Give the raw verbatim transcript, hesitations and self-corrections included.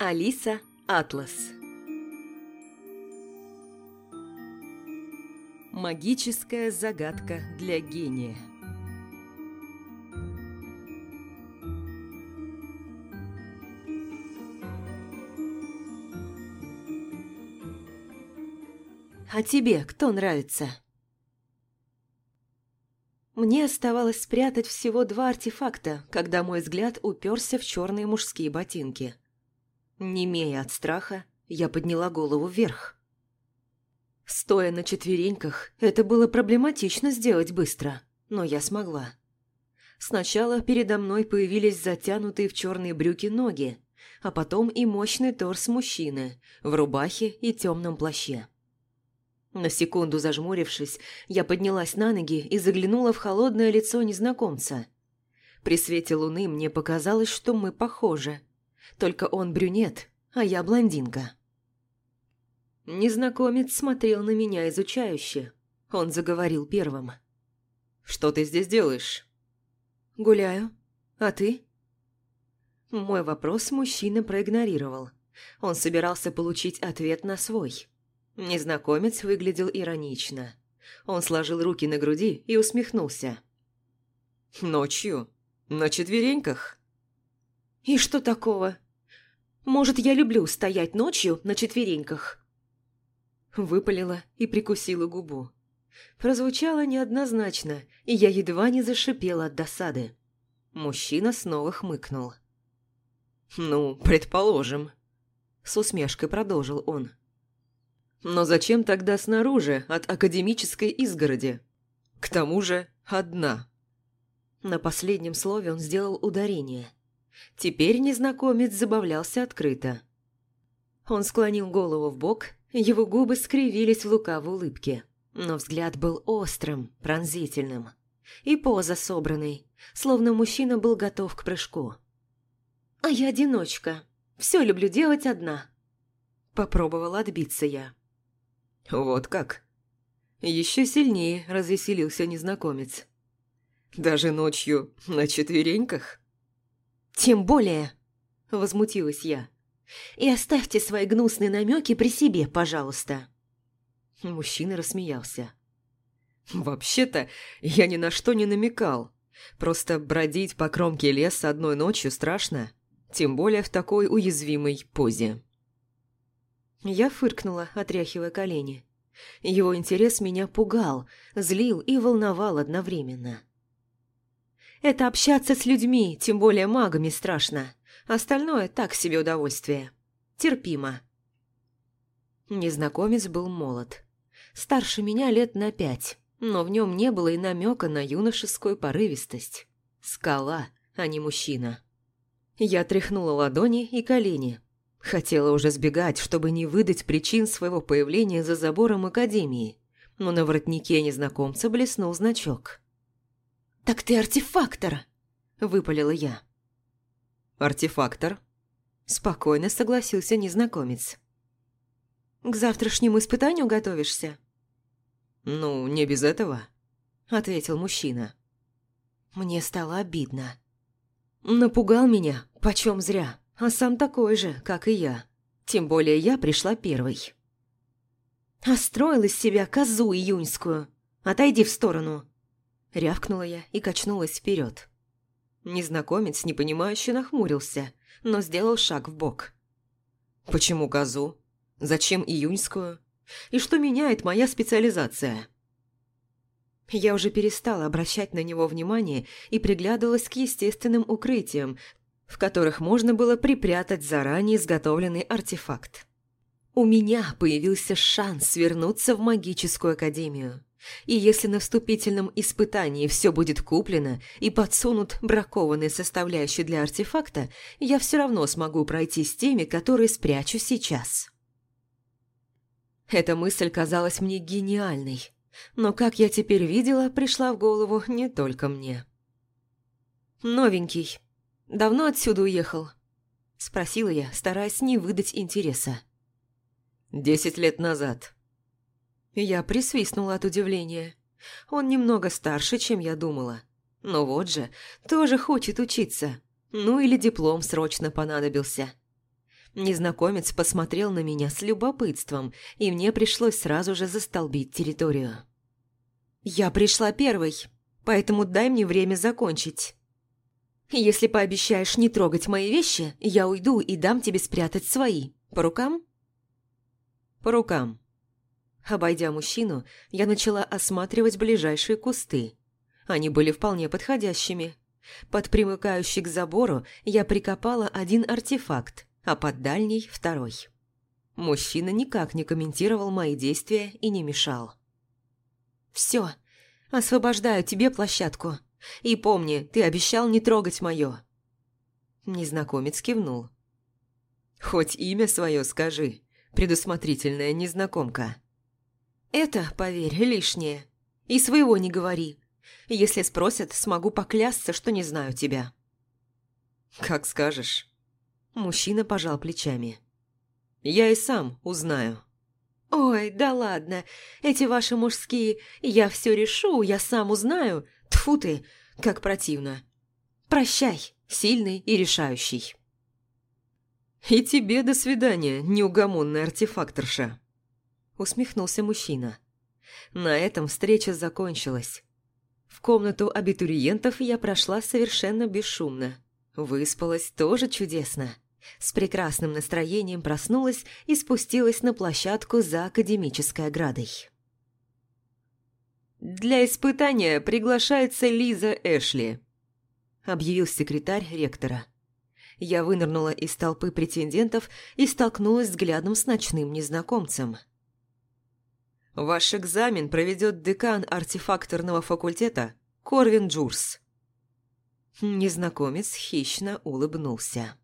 Алиса Атлас. Магическая загадка для гения. А тебе кто нравится? Мне оставалось спрятать всего два артефакта, когда мой взгляд уперся в черные мужские ботинки. Немея от страха, я подняла голову вверх. Стоя на четвереньках, это было проблематично сделать быстро, но я смогла. Сначала передо мной появились затянутые в черные брюки ноги, а потом и мощный торс мужчины в рубахе и темном плаще. На секунду зажмурившись, я поднялась на ноги и заглянула в холодное лицо незнакомца. При свете луны мне показалось, что мы похожи. Только он брюнет, а я блондинка. Незнакомец смотрел на меня изучающе. Он заговорил первым. «Что ты здесь делаешь?» «Гуляю. А ты?» Мой вопрос мужчина проигнорировал. Он собирался получить ответ на свой. Незнакомец выглядел иронично. Он сложил руки на груди и усмехнулся. «Ночью? На четвереньках?» «И что такого? Может, я люблю стоять ночью на четвереньках?» Выпалила и прикусила губу. Прозвучало неоднозначно, и я едва не зашипела от досады. Мужчина снова хмыкнул. «Ну, предположим», — с усмешкой продолжил он. «Но зачем тогда снаружи от академической изгороди? К тому же одна». На последнем слове он сделал ударение. Теперь незнакомец забавлялся открыто. Он склонил голову вбок, его губы скривились в лукавой улыбке, но взгляд был острым, пронзительным. И поза собранной, словно мужчина был готов к прыжку. «А я одиночка. Все люблю делать одна». Попробовала отбиться я. «Вот как?» Еще сильнее развеселился незнакомец. «Даже ночью на четвереньках?» «Тем более!» – возмутилась я. «И оставьте свои гнусные намеки при себе, пожалуйста». Мужчина рассмеялся. «Вообще-то я ни на что не намекал. Просто бродить по кромке леса одной ночью страшно, тем более в такой уязвимой позе». Я фыркнула, отряхивая колени. Его интерес меня пугал, злил и волновал одновременно. Это общаться с людьми, тем более магами, страшно. Остальное так себе удовольствие. Терпимо. Незнакомец был молод. Старше меня лет на пять, но в нем не было и намека на юношескую порывистость. Скала, а не мужчина. Я тряхнула ладони и колени. Хотела уже сбегать, чтобы не выдать причин своего появления за забором академии, но на воротнике незнакомца блеснул значок. «Так ты артефактор!» – выпалила я. «Артефактор?» – спокойно согласился незнакомец. «К завтрашнему испытанию готовишься?» «Ну, не без этого», – ответил мужчина. Мне стало обидно. Напугал меня, почем зря. А сам такой же, как и я. Тем более я пришла первой. «А строил из себя козу июньскую. Отойди в сторону!» Рявкнула я и качнулась вперед. Незнакомец непонимающе нахмурился, но сделал шаг вбок. «Почему козу? Зачем июньскую? И что меняет моя специализация?» Я уже перестала обращать на него внимание и приглядывалась к естественным укрытиям, в которых можно было припрятать заранее изготовленный артефакт. У меня появился шанс вернуться в магическую академию. И если на вступительном испытании все будет куплено и подсунут бракованные составляющие для артефакта, я все равно смогу пройти с теми, которые спрячу сейчас. Эта мысль казалась мне гениальной, но, как я теперь видела, пришла в голову не только мне. «Новенький. Давно отсюда уехал?» – спросила я, стараясь не выдать интереса. «Десять лет назад». Я присвистнула от удивления. Он немного старше, чем я думала. Но вот же, тоже хочет учиться. Ну или диплом срочно понадобился. Незнакомец посмотрел на меня с любопытством, и мне пришлось сразу же застолбить территорию. «Я пришла первой, поэтому дай мне время закончить. Если пообещаешь не трогать мои вещи, я уйду и дам тебе спрятать свои. По рукам?» «По рукам». Обойдя мужчину, я начала осматривать ближайшие кусты. Они были вполне подходящими. Под примыкающий к забору я прикопала один артефакт, а под дальний – второй. Мужчина никак не комментировал мои действия и не мешал. «Все, освобождаю тебе площадку. И помни, ты обещал не трогать моё». Незнакомец кивнул. «Хоть имя свое скажи, предусмотрительная незнакомка». «Это, поверь, лишнее. И своего не говори. Если спросят, смогу поклясться, что не знаю тебя». «Как скажешь». Мужчина пожал плечами. «Я и сам узнаю». «Ой, да ладно. Эти ваши мужские «я все решу, я сам узнаю». Тьфу ты, как противно. Прощай, сильный и решающий». «И тебе до свидания, неугомонная артефакторша», – усмехнулся мужчина. На этом встреча закончилась. В комнату абитуриентов я прошла совершенно бесшумно. Выспалась тоже чудесно. С прекрасным настроением проснулась и спустилась на площадку за академической оградой. «Для испытания приглашается Лиза Эшли», – объявил секретарь ректора. Я вынырнула из толпы претендентов и столкнулась взглядом с ночным незнакомцем. «Ваш экзамен проведет декан артефакторного факультета Корвин Джурс». Незнакомец хищно улыбнулся.